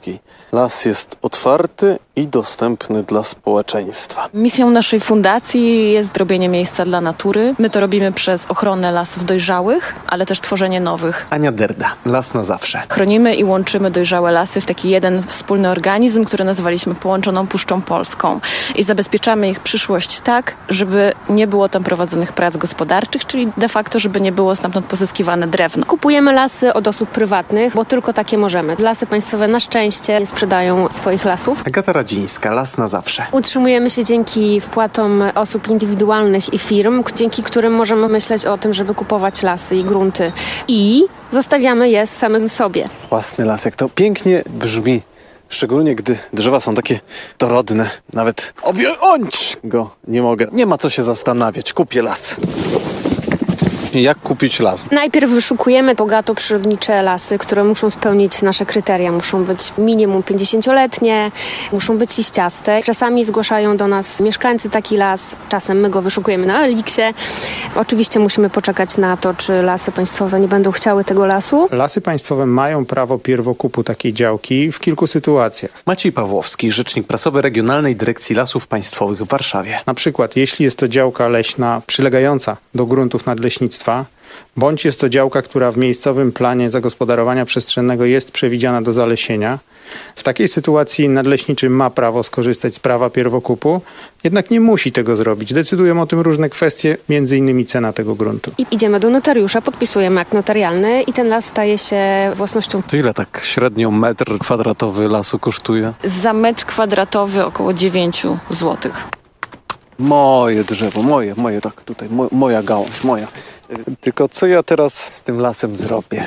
las jest otwarty i dostępny dla społeczeństwa. Misją naszej fundacji jest robienie miejsca dla natury. My to robimy przez ochronę lasów dojrzałych, ale też tworzenie nowych. Ania Derda, Las na Zawsze. Chronimy i łączymy dojrzałe lasy w taki jeden wspólny organizm, który nazwaliśmy Połączoną Puszczą Polską. I zabezpieczamy ich przyszłość tak, żeby nie było tam prowadzonych prac gospodarczych, czyli de facto, żeby nie było stamtąd pozyskiwane drewno. Kupujemy lasy od osób prywatnych, bo tylko takie możemy. Lasy państwowe na szczęście nie sprzedają swoich lasów. Agata Radzińska, Las na Zawsze. Utrzymujemy się dzięki wpłatom osób indywidualnych i firm, dzięki którym możemy myśleć o tym, żeby kupować lasy i grunty. I zostawiamy je samym sobie. Własny las, jak to pięknie brzmi. Szczególnie gdy drzewa są takie dorodne. Nawet objąć go nie mogę. Nie ma co się zastanawiać. Kupię las. Jak kupić las? Najpierw wyszukujemy bogato przyrodnicze lasy, które muszą spełnić nasze kryteria. Muszą być minimum pięćdziesięcioletnie, muszą być liściaste. Czasami zgłaszają do nas mieszkańcy taki las, czasem my go wyszukujemy na Eliksie. Oczywiście musimy poczekać na to, czy lasy państwowe nie będą chciały tego lasu. Lasy państwowe mają prawo pierwokupu takiej działki w kilku sytuacjach. Maciej Pawłowski, rzecznik prasowy Regionalnej Dyrekcji Lasów Państwowych w Warszawie. Na przykład, jeśli jest to działka leśna przylegająca do gruntów nadleśnictwa, bądź jest to działka, która w miejscowym planie zagospodarowania przestrzennego jest przewidziana do zalesienia. W takiej sytuacji nadleśniczy ma prawo skorzystać z prawa pierwokupu, jednak nie musi tego zrobić. Decydują o tym różne kwestie, między innymi cena tego gruntu. I idziemy do notariusza, podpisujemy akt notarialny i ten las staje się własnością. To ile tak średnio metr kwadratowy lasu kosztuje? Za metr kwadratowy około dziewięć złotych. Moje drzewo, moje, moje, tak tutaj, mo, moja gałąź, moja. Tylko co ja teraz z tym lasem zrobię?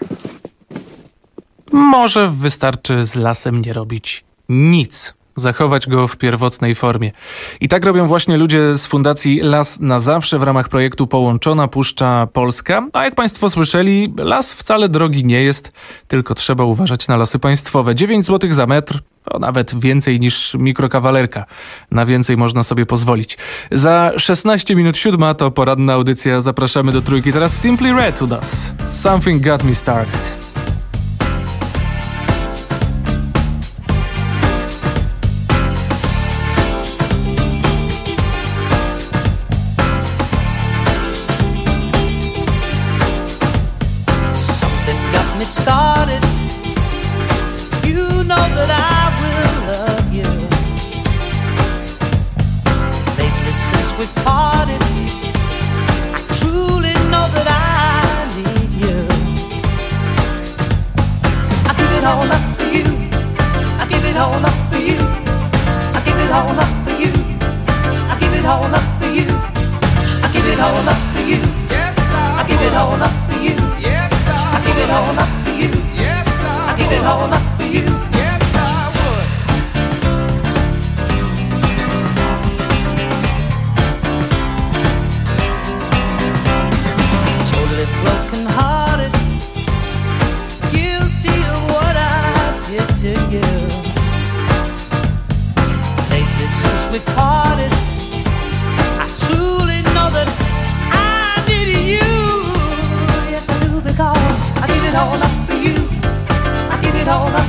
Może wystarczy z lasem nie robić nic. Zachować go w pierwotnej formie. I tak robią właśnie ludzie z Fundacji Las na Zawsze w ramach projektu Połączona Puszcza Polska. A jak państwo słyszeli, las wcale drogi nie jest, tylko trzeba uważać na lasy państwowe. dziewięć złotych za metr, to nawet więcej niż mikrokawalerka. Na więcej można sobie pozwolić. Za szesnaście minut siódma to poranna audycja. Zapraszamy do trójki. Teraz Simply Red to us. Something got me started. Started, you know that I will love you. Lately since we parted, I truly know that I need you. I give it all up for you. I give it all up for you. I give it all up for you. I give it all up for you. I give it all up for you. Yes, I give it all up for you. Yes, I give it all up. Yes, I give it all up for you. Yes, I would. Totally broken hearted, guilty of what I did to you. Lately since we parted, I truly know that I needed you. Yes, I do, because I give it all up. All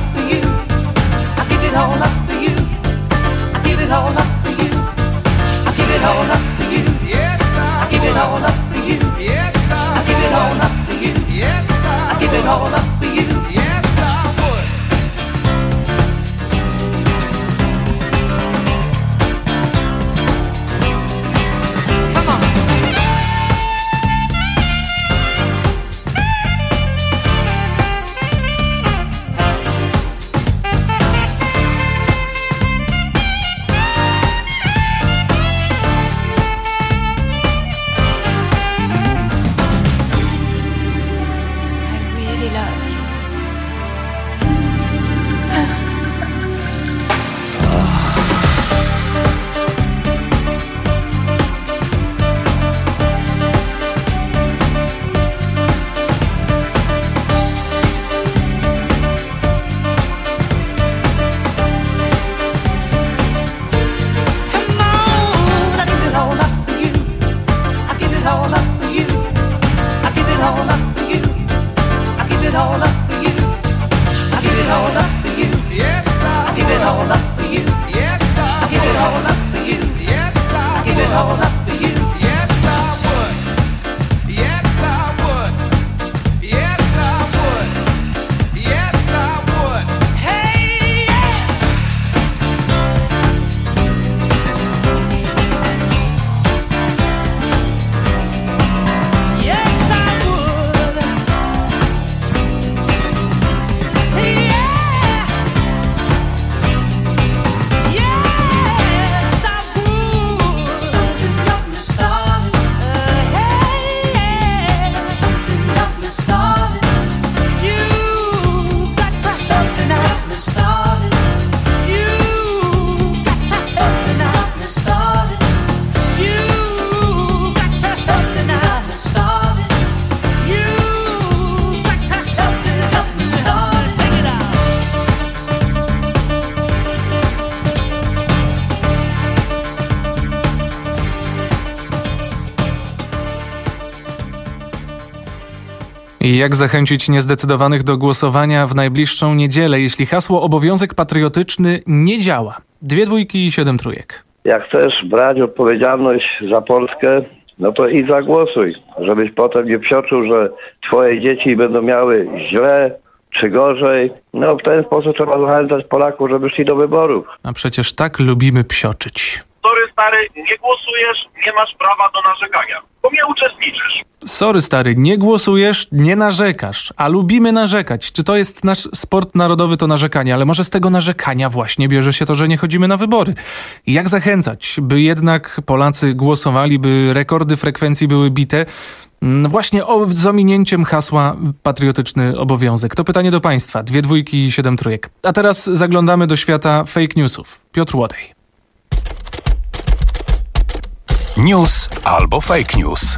I jak zachęcić niezdecydowanych do głosowania w najbliższą niedzielę, jeśli hasło obowiązek patriotyczny nie działa? Dwie dwójki i siedem trójek. Jak chcesz brać odpowiedzialność za Polskę, no to i zagłosuj, żebyś potem nie psioczył, że twoje dzieci będą miały źle czy gorzej. No w ten sposób trzeba zachęcać Polaków, żeby szli do wyborów. A przecież tak lubimy psioczyć. Sorry stary, nie głosujesz, nie masz prawa do narzekania, bo nie uczestniczysz. Sorry stary, nie głosujesz, nie narzekasz, a lubimy narzekać. Czy to jest nasz sport narodowy, to narzekanie, ale może z tego narzekania właśnie bierze się to, że nie chodzimy na wybory. I jak zachęcać, by jednak Polacy głosowali, by rekordy frekwencji były bite? Właśnie o, z ominięciem hasła patriotyczny obowiązek. To pytanie do państwa. Dwie dwójki i siedem trójek. A teraz zaglądamy do świata fake newsów. Piotr Łodej. News albo fake news.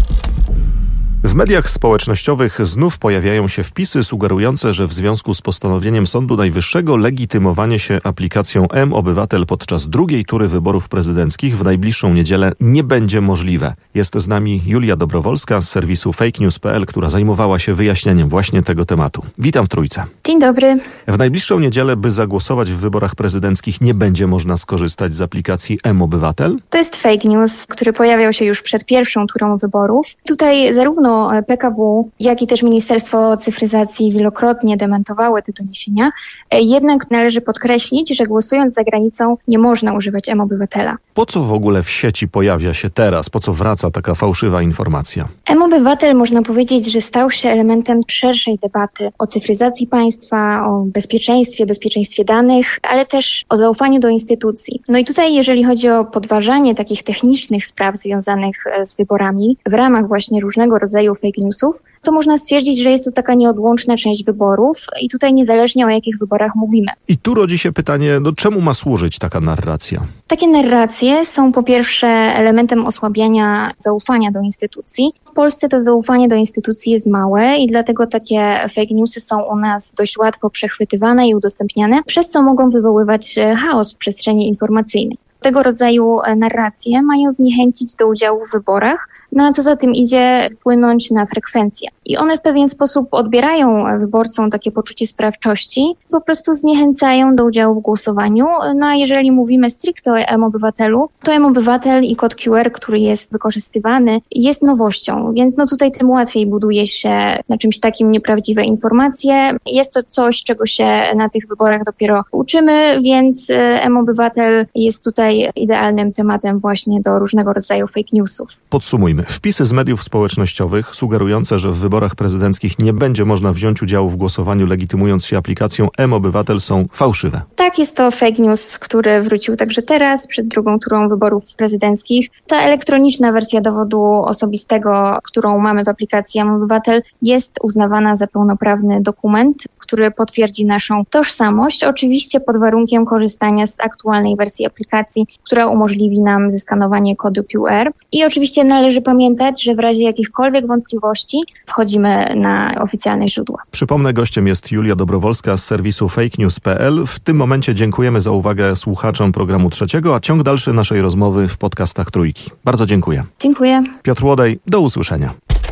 W mediach społecznościowych znów pojawiają się wpisy sugerujące, że w związku z postanowieniem Sądu Najwyższego legitymowanie się aplikacją M-Obywatel podczas drugiej tury wyborów prezydenckich w najbliższą niedzielę nie będzie możliwe. Jest z nami Julia Dobrowolska z serwisu fake news kropka p l, która zajmowała się wyjaśnieniem właśnie tego tematu. Witam w Trójce. Dzień dobry. W najbliższą niedzielę, by zagłosować w wyborach prezydenckich, nie będzie można skorzystać z aplikacji M-Obywatel? To jest fake news, który pojawiał się już przed pierwszą turą wyborów. Tutaj zarówno P K W, jak i też Ministerstwo Cyfryzacji wielokrotnie dementowały te doniesienia. Jednak należy podkreślić, że głosując za granicą nie można używać M-Obywatela. Po co w ogóle w sieci pojawia się teraz? Po co wraca taka fałszywa informacja? M-Obywatel, można powiedzieć, że stał się elementem szerszej debaty o cyfryzacji państwa, o bezpieczeństwie, bezpieczeństwie danych, ale też o zaufaniu do instytucji. No i tutaj, jeżeli chodzi o podważanie takich technicznych spraw związanych z wyborami w ramach właśnie różnego rodzaju fake newsów, to można stwierdzić, że jest to taka nieodłączna część wyborów i tutaj niezależnie o jakich wyborach mówimy. I tu rodzi się pytanie, no czemu ma służyć taka narracja? Takie narracje są po pierwsze elementem osłabiania zaufania do instytucji. W Polsce to zaufanie do instytucji jest małe i dlatego takie fake newsy są u nas dość łatwo przechwytywane i udostępniane, przez co mogą wywoływać chaos w przestrzeni informacyjnej. Tego rodzaju narracje mają zniechęcić do udziału w wyborach, no a co za tym idzie, wpłynąć na frekwencję. I one w pewien sposób odbierają wyborcom takie poczucie sprawczości, po prostu zniechęcają do udziału w głosowaniu. No a jeżeli mówimy stricte o M-Obywatelu, to M-Obywatel i kod Q R, który jest wykorzystywany, jest nowością, więc no tutaj tym łatwiej buduje się na czymś takim nieprawdziwe informacje. Jest to coś, czego się na tych wyborach dopiero uczymy, więc M-Obywatel jest tutaj idealnym tematem właśnie do różnego rodzaju fake newsów. Podsumujmy. Wpisy z mediów społecznościowych sugerujące, że w wyborach prezydenckich nie będzie można wziąć udziału w głosowaniu legitymując się aplikacją M-Obywatel są fałszywe. Tak, jest to fake news, który wrócił także teraz, przed drugą turą wyborów prezydenckich. Ta elektroniczna wersja dowodu osobistego, którą mamy w aplikacji M-Obywatel, jest uznawana za pełnoprawny dokument, który potwierdzi naszą tożsamość, oczywiście pod warunkiem korzystania z aktualnej wersji aplikacji, która umożliwi nam zeskanowanie kodu Q R. I oczywiście należy pamiętać, że w razie jakichkolwiek wątpliwości wchodzimy na oficjalne źródła. Przypomnę, gościem jest Julia Dobrowolska z serwisu fake news kropka p l. W tym momencie dziękujemy za uwagę słuchaczom programu Trzeciego, a ciąg dalszy naszej rozmowy w podcastach Trójki. Bardzo dziękuję. Dziękuję. Piotr Łodej, do usłyszenia.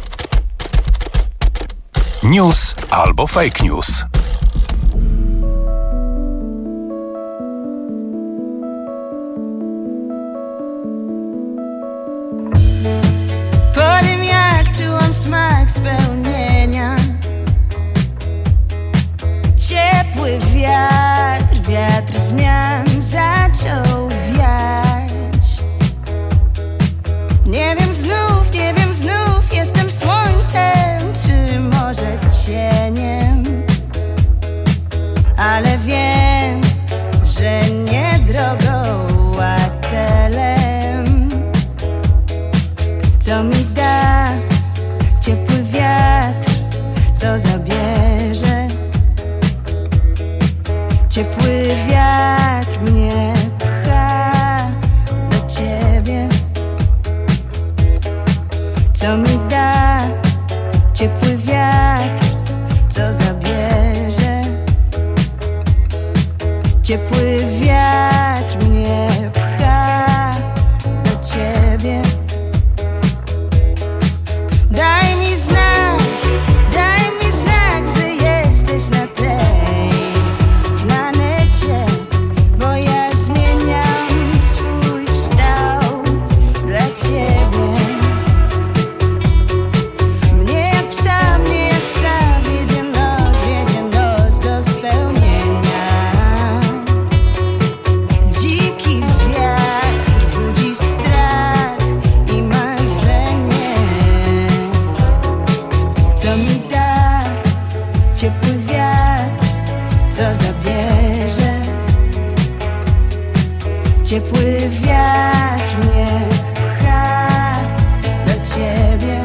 News albo fake news. Smak spełnienia. Ciepły wiatr, wiatr zmian zaczął wiać. Nie wiem znów, nie wiem znów, jestem słońcem, czy może cieniem. Ale wiem, że nie drogą, a celem. Co mi da ciepły wiatr, co zabierze. Ciepły wiatr mnie pcha do ciebie. Co mi da ciepły wiatr, co zabierze. Ciepły wiatr mnie pcha do ciebie. Daj mi znak, daj zabierze. Ciepły wiatr mnie pcha do ciebie.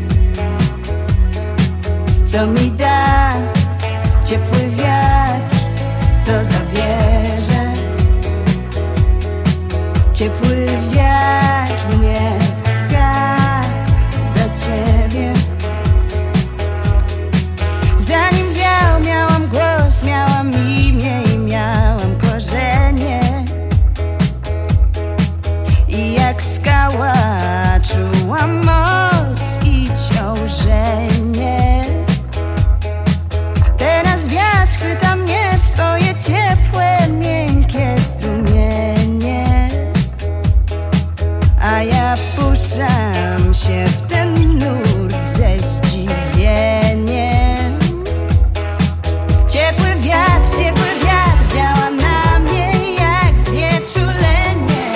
Co mi da ciepły wiatr, co zabierze. Ciepły wiatr mnie pcha do ciebie. Zanim wiał, miałam głos, miałam imię i miałam korzenie. I jak skała czułam moc i ciążenie. Teraz wiatr chwyta mnie w swoje ciepłe, miękkie strumienie. A ja puszczam się w ten nurt ze zdziwieniem. Ciepły wiatr, ciepły wiatr działa na mnie jak znieczulenie.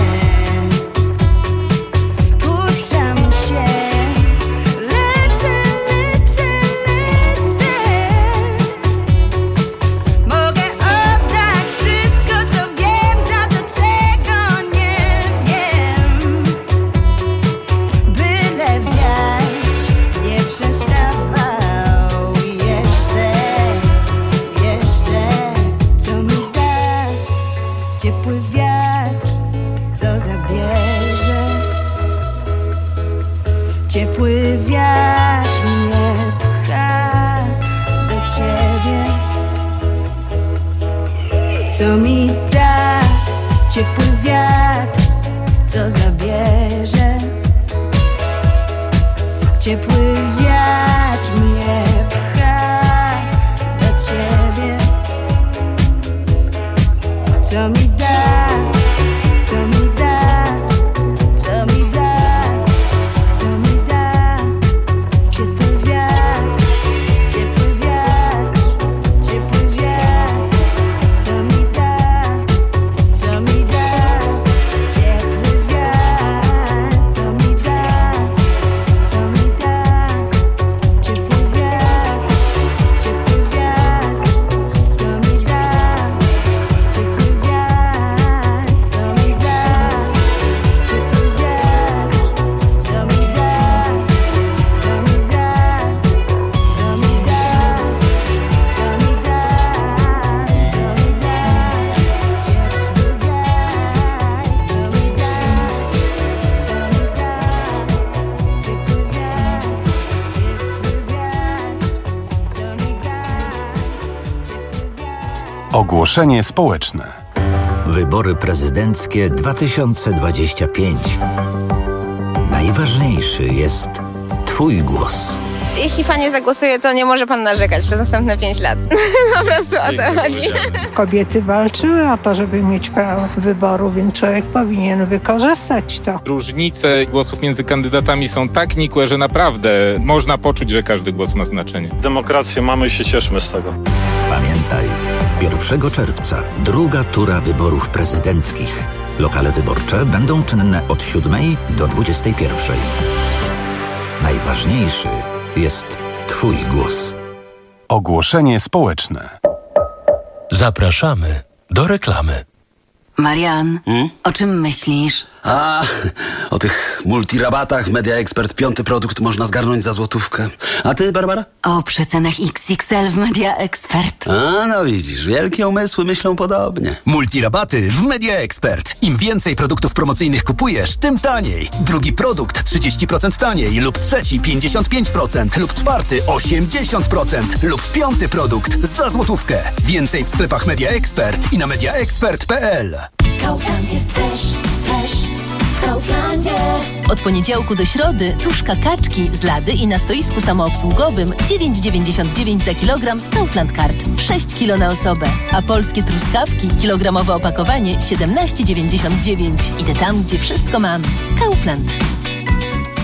Puszczam się, lecę, lecę, lecę. Mogę oddać wszystko, co wiem, za to, czego nie wiem. Byle wiatr nie przestawał jeszcze, jeszcze. Co mi da ciepły wiatr, co zabierze. Ciepły wiatr mnie pcha do ciebie. Co mi da ciepły wiatr, co zabierze. Ciepły wiatr mnie pcha do ciebie. Co mi da, co mi da, co mi da, co mi da. Ciepły wiatr, ciepły wiatr, ciepły wiatr. Co mi da, co mi da. Ciepły wiatr, co mi da, co mi da. Ciepły wiatr, ciepły wiatr. Co mi da, ciepły wiatr, co mi da. Ciepły wiatr, co mi da, co mi da, co mi da, co mi da, co mi da. Ciepły wiatr, co mi da, co mi da. Ciepły wiatr, ciepły wiatr, co mi da. Ogłoszenie społeczne. Wybory prezydenckie dwa tysiące dwadzieścia pięć. Najważniejszy jest Twój głos. Jeśli pan nie zagłosuje, to nie może pan narzekać przez następne pięć lat. Po prostu o to chodzi. Kobiety walczyły o to, żeby mieć prawo wyboru, więc człowiek powinien wykorzystać to. Różnice głosów między kandydatami są tak nikłe, że naprawdę można poczuć, że każdy głos ma znaczenie. Demokrację mamy i się cieszmy z tego. Pamiętaj, pierwszego czerwca druga tura wyborów prezydenckich. Lokale wyborcze będą czynne od siódmej do dwudziestej pierwszej. Najważniejszy jest Twój głos. Ogłoszenie społeczne. Zapraszamy do reklamy. Marian, hmm? O czym myślisz? A, o tych multirabatach Media Expert. Piąty produkt można zgarnąć za złotówkę. A ty, Barbara? O przecenach X X L w Media Expert. A, no widzisz, wielkie umysły myślą podobnie. Multirabaty w Media Expert. Im więcej produktów promocyjnych kupujesz, tym taniej. Drugi produkt trzydzieści procent taniej lub trzeci pięćdziesiąt pięć procent lub czwarty osiemdziesiąt procent lub piąty produkt za złotówkę. Więcej w sklepach Media Expert i na mediaexpert kropka p l. Kaufland jest fresh, fresh w Kauflandzie. Od poniedziałku do środy tuszka kaczki z lady i na stoisku samoobsługowym dziewięć dziewięćdziesiąt dziewięć za kilogram z Kaufland Card. sześć kilo na osobę. A polskie truskawki, kilogramowe opakowanie siedemnaście dziewięćdziesiąt dziewięć. Idę tam, gdzie wszystko mam. Kaufland.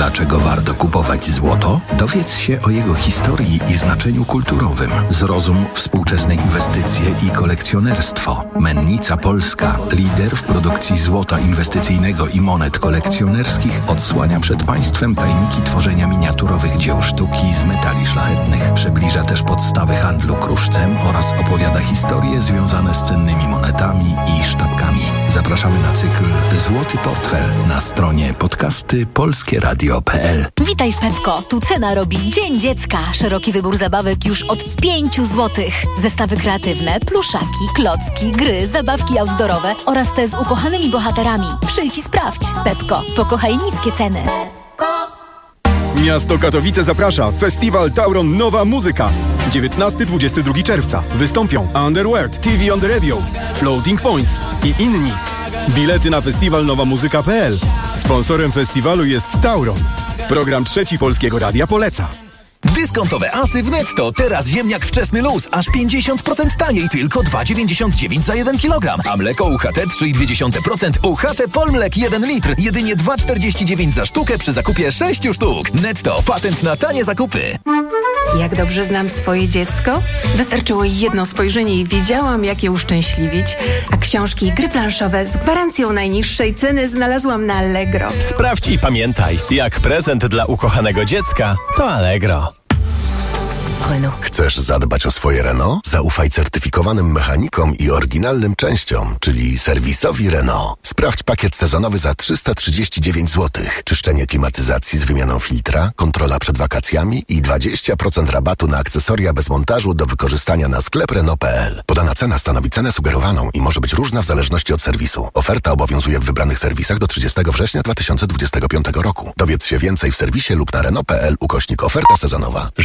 Dlaczego warto kupować złoto? Dowiedz się o jego historii i znaczeniu kulturowym. Zrozum współczesne inwestycje i kolekcjonerstwo. Mennica Polska, lider w produkcji złota inwestycyjnego i monet kolekcjonerskich, odsłania przed państwem tajniki tworzenia miniaturowych dzieł sztuki z metali szlachetnych. Przybliża też podstawy handlu kruszcem oraz opowiada historie związane z cennymi monetami i sztabkami. Zapraszamy na cykl Złoty Portfel na stronie podcasty polskie radio kropka p l. Witaj w Pepko. Tu cena robi Dzień Dziecka. Szeroki wybór zabawek już od pięciu złotych. Zestawy kreatywne, pluszaki, klocki, gry, zabawki outdoorowe oraz te z ukochanymi bohaterami. Przyjdź i sprawdź. Pepko. Pokochaj niskie ceny. Miasto Katowice zaprasza. Festiwal Tauron Nowa Muzyka. dziewiętnastego do dwudziestego drugiego czerwca. Wystąpią Underworld, T V on the Radio, Floating Points i inni. Bilety na festiwal nowa muzyka kropka p l. Sponsorem festiwalu jest Tauron. Program Trzeci Polskiego Radia poleca. Dyskontowe asy w Netto. Teraz ziemniak wczesny luz. Aż pięćdziesiąt procent taniej. Tylko dwa dziewięćdziesiąt dziewięć za jeden kilogram. A mleko U H T trzy i dwie dziesiąte procent. U H T Polmlek jeden litr. Jedynie dwa czterdzieści dziewięć za sztukę przy zakupie sześciu sztuk. Netto. Patent na tanie zakupy. Jak dobrze znam swoje dziecko? Wystarczyło jedno spojrzenie i wiedziałam, jak je uszczęśliwić. A książki i gry planszowe z gwarancją najniższej ceny znalazłam na Allegro. Sprawdź i pamiętaj, jak prezent dla ukochanego dziecka, to Allegro. Renault. Chcesz zadbać o swoje Renault? Zaufaj certyfikowanym mechanikom i oryginalnym częściom, czyli serwisowi Renault. Sprawdź pakiet sezonowy za trzysta trzydzieści dziewięć złotych. Czyszczenie klimatyzacji z wymianą filtra, kontrola przed wakacjami i dwadzieścia procent rabatu na akcesoria bez montażu do wykorzystania na sklep Renault kropka p l. Podana cena stanowi cenę sugerowaną i może być różna w zależności od serwisu. Oferta obowiązuje w wybranych serwisach do trzydziestego września dwa tysiące dwudziestego piątego roku. Dowiedz się więcej w serwisie lub na Renault kropka p l ukośnik oferta sezonowa.